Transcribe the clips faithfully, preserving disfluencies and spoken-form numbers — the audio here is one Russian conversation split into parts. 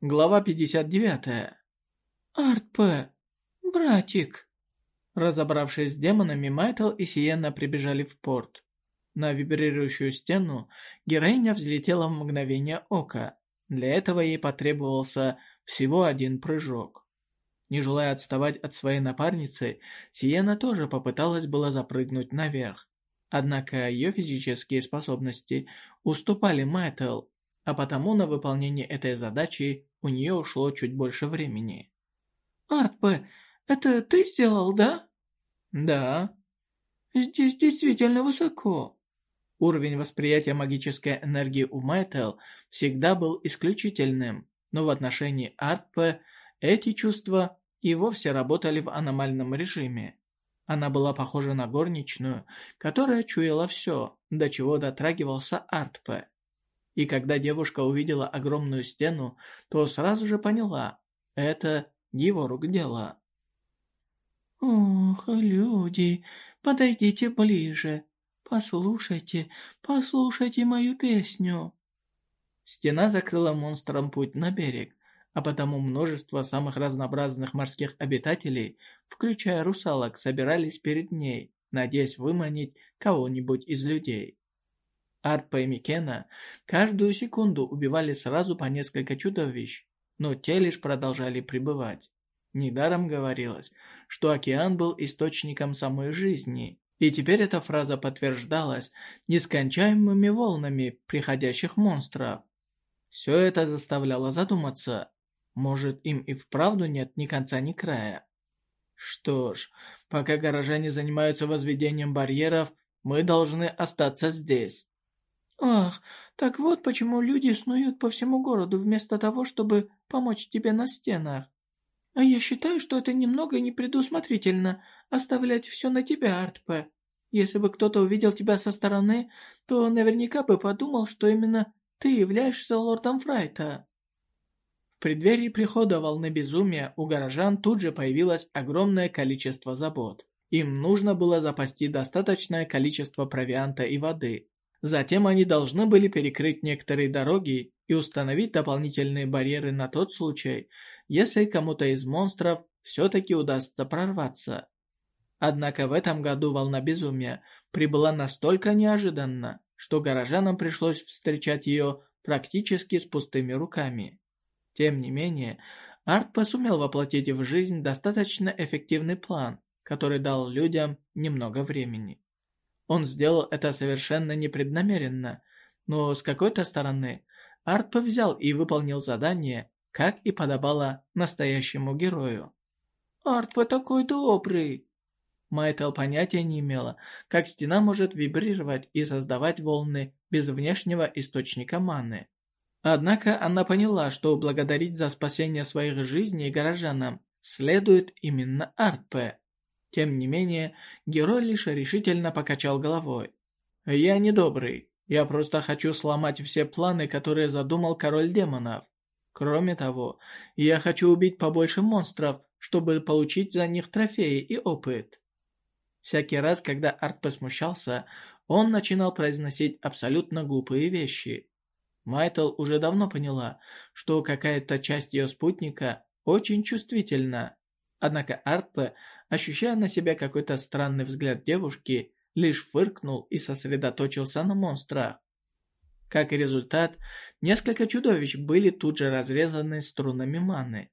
Глава пятьдесят девять. «Артпэ, братик!» Разобравшись с демонами, Майтл и Сиенна прибежали в порт. На вибрирующую стену героиня взлетела в мгновение ока. Для этого ей потребовался всего один прыжок. Не желая отставать от своей напарницы, Сиенна тоже попыталась было запрыгнуть наверх. Однако ее физические способности уступали Майтл, а потому на выполнение этой задачи у нее ушло чуть больше времени. «Артпэ, это ты сделал, да?» «Да». «Здесь действительно высоко». Уровень восприятия магической энергии у Майтл всегда был исключительным, но в отношении Артпэ эти чувства и вовсе работали в аномальном режиме. Она была похожа на горничную, которая чуяла все, до чего дотрагивался Артпэ. И когда девушка увидела огромную стену, то сразу же поняла – это его рук дело. «Ох, люди, подойдите ближе, послушайте, послушайте мою песню». Стена закрыла монстрам путь на берег, а потому множество самых разнообразных морских обитателей, включая русалок, собирались перед ней, надеясь выманить кого-нибудь из людей. Артпэ и Микена каждую секунду убивали сразу по несколько чудовищ, но те лишь продолжали пребывать. Недаром говорилось, что океан был источником самой жизни, и теперь эта фраза подтверждалась нескончаемыми волнами приходящих монстров. Все это заставляло задуматься, может, им и вправду нет ни конца, ни края. Что ж, пока горожане занимаются возведением барьеров, мы должны остаться здесь. «Ах, так вот почему люди снуют по всему городу вместо того, чтобы помочь тебе на стенах. А я считаю, что это немного непредусмотрительно оставлять все на тебя, Артпэ. Если бы кто-то увидел тебя со стороны, то наверняка бы подумал, что именно ты являешься лордом Фрайта». В преддверии прихода волны безумия у горожан тут же появилось огромное количество забот. Им нужно было запасти достаточное количество провианта и воды. Затем они должны были перекрыть некоторые дороги и установить дополнительные барьеры на тот случай, если кому-то из монстров все-таки удастся прорваться. Однако в этом году волна безумия прибыла настолько неожиданно, что горожанам пришлось встречать ее практически с пустыми руками. Тем не менее, Артпэ сумел воплотить в жизнь достаточно эффективный план, который дал людям немного времени. Он сделал это совершенно непреднамеренно, но с какой-то стороны Артпэ взял и выполнил задание, как и подобало настоящему герою. «Артпэ такой добрый!» Майтл понятия не имела, как стена может вибрировать и создавать волны без внешнего источника маны. Однако она поняла, что благодарить за спасение своих жизней горожанам следует именно Артпэ. Тем не менее, герой лишь решительно покачал головой. «Я не добрый. Я просто хочу сломать все планы, которые задумал король демонов. Кроме того, я хочу убить побольше монстров, чтобы получить за них трофеи и опыт». Всякий раз, когда Артпэ смущался, он начинал произносить абсолютно глупые вещи. Майтл уже давно поняла, что какая-то часть ее спутника очень чувствительна. Однако Артпэ, ощущая на себя какой-то странный взгляд девушки, лишь фыркнул и сосредоточился на монстрах. Как и результат, несколько чудовищ были тут же разрезаны струнами маны.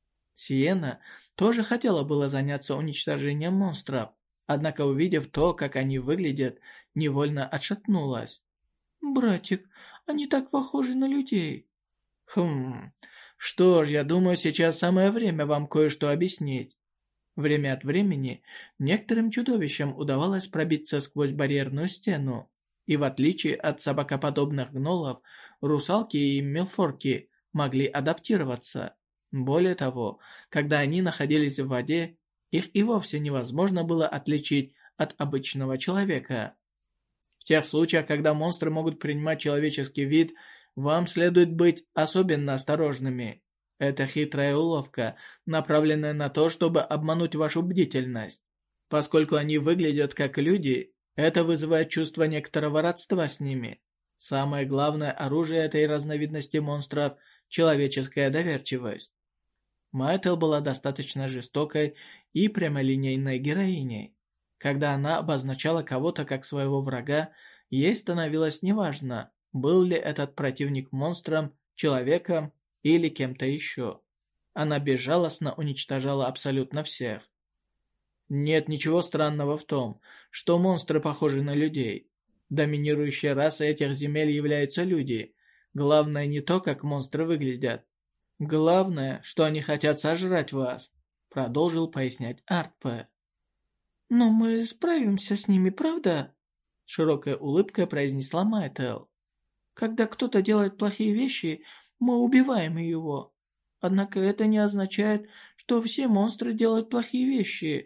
Сиенна тоже хотела было заняться уничтожением монстров, однако, увидев то, как они выглядят, невольно отшатнулась. «Братик, они так похожи на людей». «Хм, что ж, я думаю, сейчас самое время вам кое-что объяснить». Время от времени некоторым чудовищам удавалось пробиться сквозь барьерную стену, и в отличие от собакоподобных гнолов, русалки и мелфорки могли адаптироваться. Более того, когда они находились в воде, их и вовсе невозможно было отличить от обычного человека. В тех случаях, когда монстры могут принимать человеческий вид, вам следует быть особенно осторожными. Это хитрая уловка, направленная на то, чтобы обмануть вашу бдительность. Поскольку они выглядят как люди, это вызывает чувство некоторого родства с ними. Самое главное оружие этой разновидности монстров – человеческая доверчивость. Майтел была достаточно жестокой и прямолинейной героиней. Когда она обозначала кого-то как своего врага, ей становилось неважно, был ли этот противник монстром, человеком или кем-то еще. Она безжалостно уничтожала абсолютно всех. Нет ничего странного в том, что монстры похожи на людей. Доминирующей расой этих земель являются люди. Главное не то, как монстры выглядят. Главное, что они хотят сожрать вас, продолжил пояснять Артпе. Но мы справимся с ними, правда? Широкой улыбкой произнесла Майтел. Когда кто-то делает плохие вещи, мы убиваем его. Однако это не означает, что все монстры делают плохие вещи.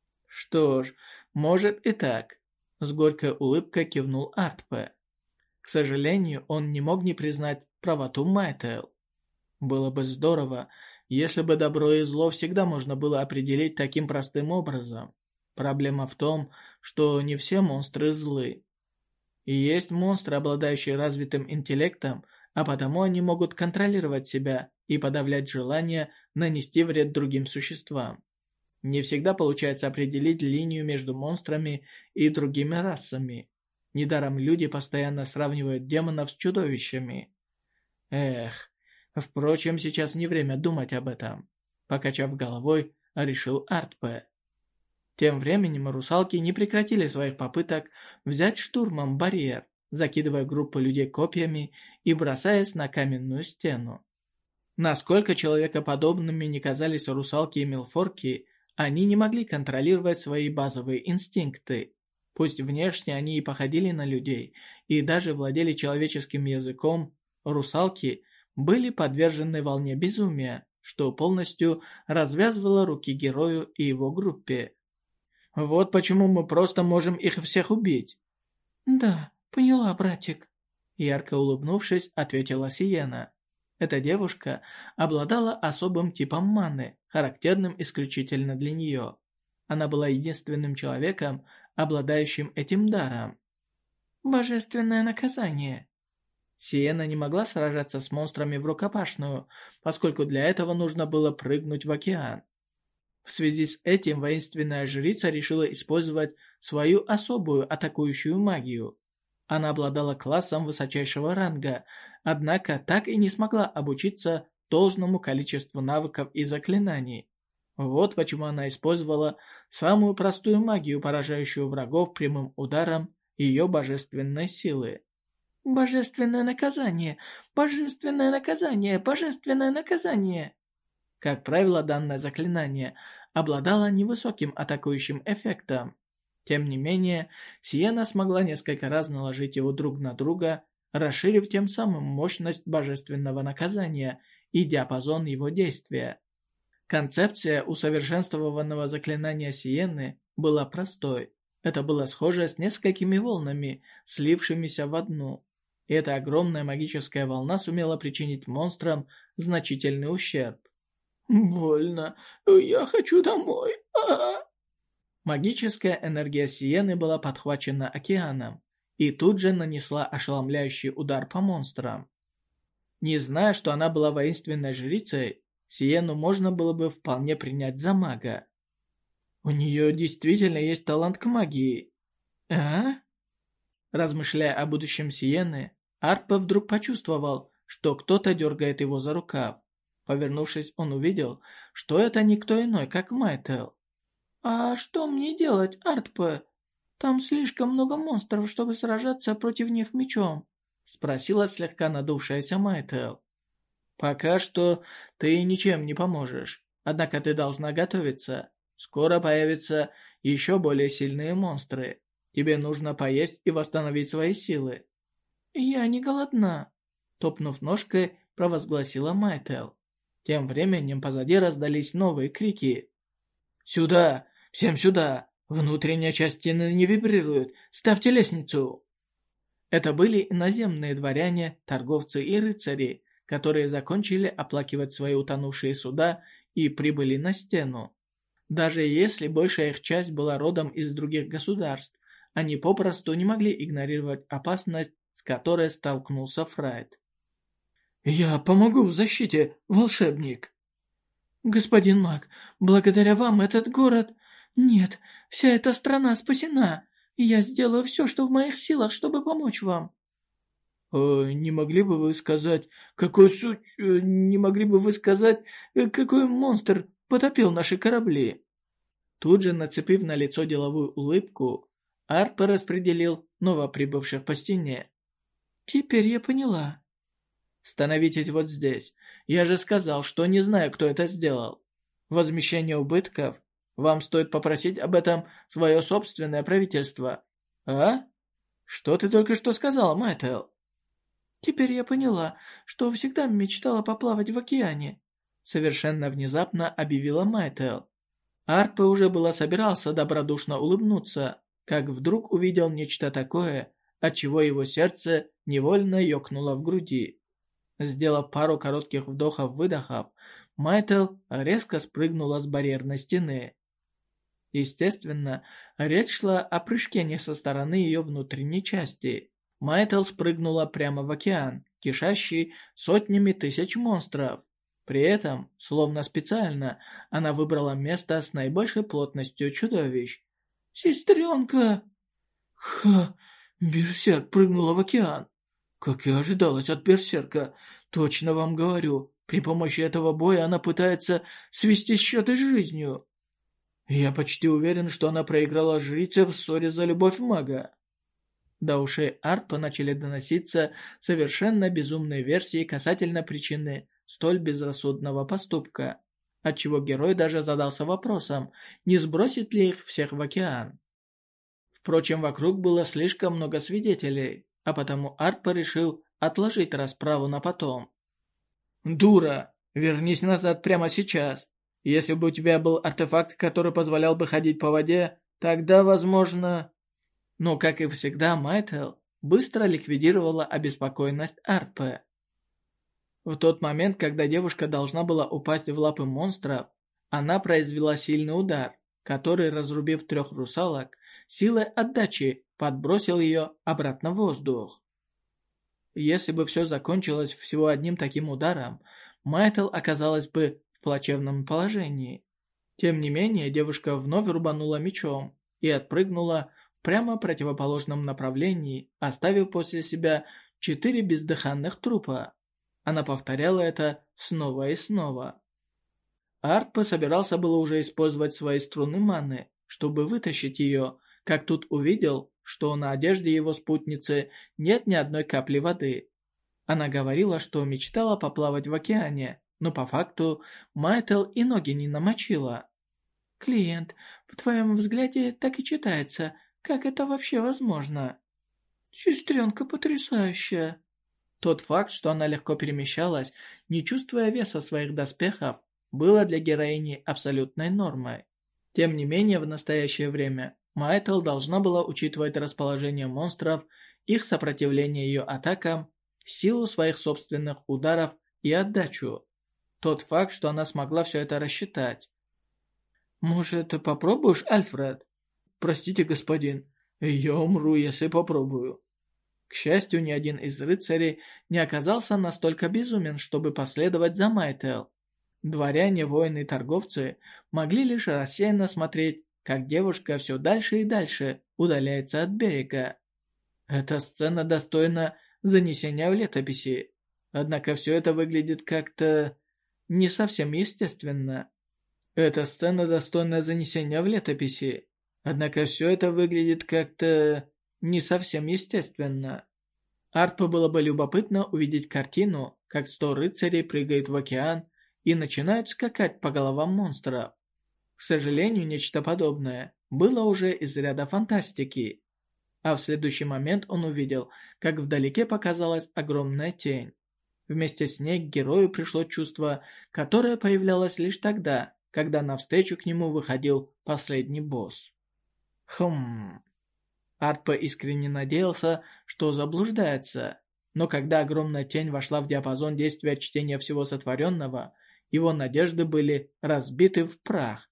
Что ж, может и так. С горькой улыбкой кивнул Артпе. К сожалению, он не мог не признать правоту Майтел. Было бы здорово, если бы добро и зло всегда можно было определить таким простым образом. Проблема в том, что не все монстры злы. И есть монстры, обладающие развитым интеллектом, а потому они могут контролировать себя и подавлять желание нанести вред другим существам. Не всегда получается определить линию между монстрами и другими расами. Недаром люди постоянно сравнивают демонов с чудовищами. Эх, впрочем, сейчас не время думать об этом. Покачав головой, решил Артпе. Тем временем русалки не прекратили своих попыток взять штурмом барьер, закидывая группу людей копьями и бросаясь на каменную стену. Насколько человекоподобными ни казались русалки и мелфорки, они не могли контролировать свои базовые инстинкты. Пусть внешне они и походили на людей, и даже владели человеческим языком, русалки были подвержены волне безумия, что полностью развязывало руки герою и его группе. Вот почему мы просто можем их всех убить. Да, поняла, братик. Ярко улыбнувшись, ответила Сиена. Эта девушка обладала особым типом маны, характерным исключительно для нее. Она была единственным человеком, обладающим этим даром. Божественное наказание. Сиена не могла сражаться с монстрами в рукопашную, поскольку для этого нужно было прыгнуть в океан. В связи с этим воинственная жрица решила использовать свою особую атакующую магию. Она обладала классом высочайшего ранга, однако так и не смогла обучиться должному количеству навыков и заклинаний. Вот почему она использовала самую простую магию, поражающую врагов прямым ударом ее божественной силы. «Божественное наказание! Божественное наказание! Божественное наказание!» Как правило, данное заклинание обладало невысоким атакующим эффектом. Тем не менее, Сиена смогла несколько раз наложить его друг на друга, расширив тем самым мощность божественного наказания и диапазон его действия. Концепция усовершенствованного заклинания Сиены была простой. Это было схоже с несколькими волнами, слившимися в одну. И эта огромная магическая волна сумела причинить монстрам значительный ущерб. «Больно. Я хочу домой. А-а-а!» Магическая энергия Сиены была подхвачена океаном и тут же нанесла ошеломляющий удар по монстрам. Не зная, что она была воинственной жрицей, Сиену можно было бы вполне принять за мага. У нее действительно есть талант к магии. А? Размышляя о будущем Сиены, Артпе вдруг почувствовал, что кто-то дергает его за рукав. Повернувшись, он увидел, что это никто иной, как Майтел. «А что мне делать, Артпе? Там слишком много монстров, чтобы сражаться против них мечом», спросила слегка надувшаяся Майтел. «Пока что ты ничем не поможешь, однако ты должна готовиться. Скоро появятся еще более сильные монстры. Тебе нужно поесть и восстановить свои силы». «Я не голодна», топнув ножкой, провозгласила Майтел. Тем временем позади раздались новые крики. «Сюда! Всем сюда! Внутренняя часть стены не вибрирует! Ставьте лестницу!» Это были иноземные дворяне, торговцы и рыцари, которые закончили оплакивать свои утонувшие суда и прибыли на стену. Даже если большая их часть была родом из других государств, они попросту не могли игнорировать опасность, с которой столкнулся Фрайд. «Я помогу в защите, волшебник!» «Господин маг, благодаря вам этот город...» «Нет, вся эта страна спасена, и я сделаю все, что в моих силах, чтобы помочь вам». «Э, не могли бы вы сказать, какой суть... э, не могли бы вы сказать, э, какой монстр потопил наши корабли?» Тут же, нацепив на лицо деловую улыбку, Арпа распределил новоприбывших по стене. «Теперь я поняла». «Становитесь вот здесь. Я же сказал, что не знаю, кто это сделал. Возмещение убытков? Вам стоит попросить об этом свое собственное правительство». «А? Что ты только что сказала, Майтел?» «Теперь я поняла, что всегда мечтала поплавать в океане», совершенно внезапно объявила Майтел. Арпе уже было собирался добродушно улыбнуться, как вдруг увидел нечто такое, отчего его сердце невольно ёкнуло в груди. Сделав пару коротких вдохов-выдохов, Майтел резко спрыгнула с барьерной стены. Естественно, речь шла о прыжке не со стороны ее внутренней части. Майтел спрыгнула прямо в океан, кишащий сотнями тысяч монстров. При этом, словно специально, она выбрала место с наибольшей плотностью чудовищ. «Сестренка!» «Ха! Берсерк прыгнула в океан!» «Как и ожидалось от берсерка. Точно вам говорю, при помощи этого боя она пытается свести счеты с жизнью. Я почти уверен, что она проиграла жрице в ссоре за любовь мага». До ушей Арпа начали доноситься совершенно безумные версии касательно причины столь безрассудного поступка, отчего герой даже задался вопросом, не сбросит ли их всех в океан. Впрочем, вокруг было слишком много свидетелей, а потому Арпа решил отложить расправу на потом. «Дура! Вернись назад прямо сейчас! Если бы у тебя был артефакт, который позволял бы ходить по воде, тогда, возможно...» Но, как и всегда, Майтел быстро ликвидировала обеспокоенность Арпе. В тот момент, когда девушка должна была упасть в лапы монстров, она произвела сильный удар, который, разрубив трех русалок, силой отдачи подбросил ее обратно в воздух. Если бы все закончилось всего одним таким ударом, Майтел оказалась бы в плачевном положении. Тем не менее, девушка вновь рубанула мечом и отпрыгнула прямо в противоположном направлении, оставив после себя четыре бездыханных трупа. Она повторяла это снова и снова. Арпа собирался было уже использовать свои струны маны, чтобы вытащить ее, как тут увидел, что на одежде его спутницы нет ни одной капли воды. Она говорила, что мечтала поплавать в океане, но по факту Майтел и ноги не намочила. «Клиент, в твоем взгляде так и читается. Как это вообще возможно?» «Сестренка потрясающая!» Тот факт, что она легко перемещалась, не чувствуя веса своих доспехов, было для героини абсолютной нормой. Тем не менее, в настоящее время Майтел должна была учитывать расположение монстров, их сопротивление ее атакам, силу своих собственных ударов и отдачу. Тот факт, что она смогла все это рассчитать. «Может, попробуешь, Альфред?» «Простите, господин, я умру, если попробую». К счастью, ни один из рыцарей не оказался настолько безумен, чтобы последовать за Майтел. Дворяне, воины и торговцы могли лишь рассеянно смотреть, как девушка все дальше и дальше удаляется от берега. Эта сцена достойна занесения в летописи, однако все это выглядит как-то не совсем естественно. Эта сцена достойна занесения в летописи, однако все это выглядит как-то не совсем естественно. Арпу было бы любопытно увидеть картину, как сто рыцарей прыгают в океан и начинают скакать по головам монстров. К сожалению, нечто подобное было уже из ряда фантастики. А в следующий момент он увидел, как вдалеке показалась огромная тень. Вместе с ней к герою пришло чувство, которое появлялось лишь тогда, когда навстречу к нему выходил последний босс. Хм... Арпа искренне надеялся, что заблуждается, но когда огромная тень вошла в диапазон действия чтения всего сотворенного, его надежды были разбиты в прах.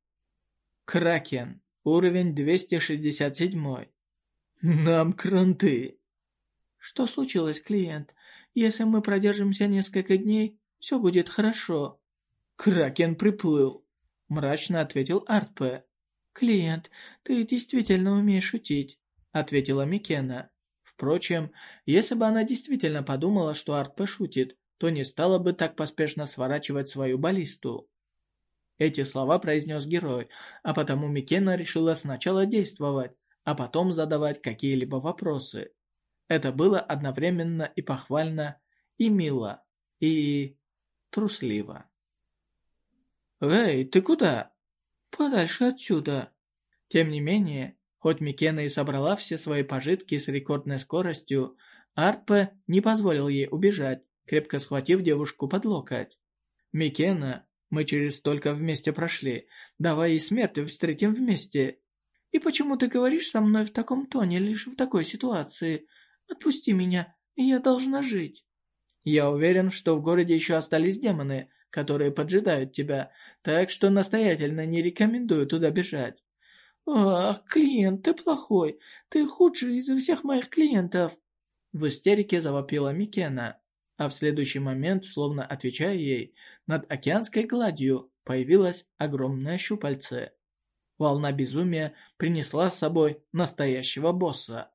Кракен. Уровень двести шестьдесят семь. Нам кранты. Что случилось, клиент? Если мы продержимся несколько дней, все будет хорошо». «Кракен приплыл», – мрачно ответил Артпе. «Клиент, ты действительно умеешь шутить», – ответила Микена. Впрочем, если бы она действительно подумала, что Артпе шутит, то не стала бы так поспешно сворачивать свою баллисту. Эти слова произнес герой, а потому Микена решила сначала действовать, а потом задавать какие-либо вопросы. Это было одновременно и похвально, и мило, и трусливо. «Эй, ты куда?» «Подальше отсюда». Тем не менее, хоть Микена и собрала все свои пожитки с рекордной скоростью, Артпе не позволил ей убежать, крепко схватив девушку под локоть. «Микена, мы через столько вместе прошли, давай и смерть встретим вместе. И почему ты говоришь со мной в таком тоне лишь в такой ситуации? Отпусти меня, я должна жить». «Я уверен, что в городе еще остались демоны, которые поджидают тебя, так что настоятельно не рекомендую туда бежать». «Ах, клиент, ты плохой, ты худший из всех моих клиентов!» В истерике завопила Микена, а в следующий момент, словно отвечая ей, над океанской гладью появилось огромное щупальце. Волна безумия принесла с собой настоящего босса.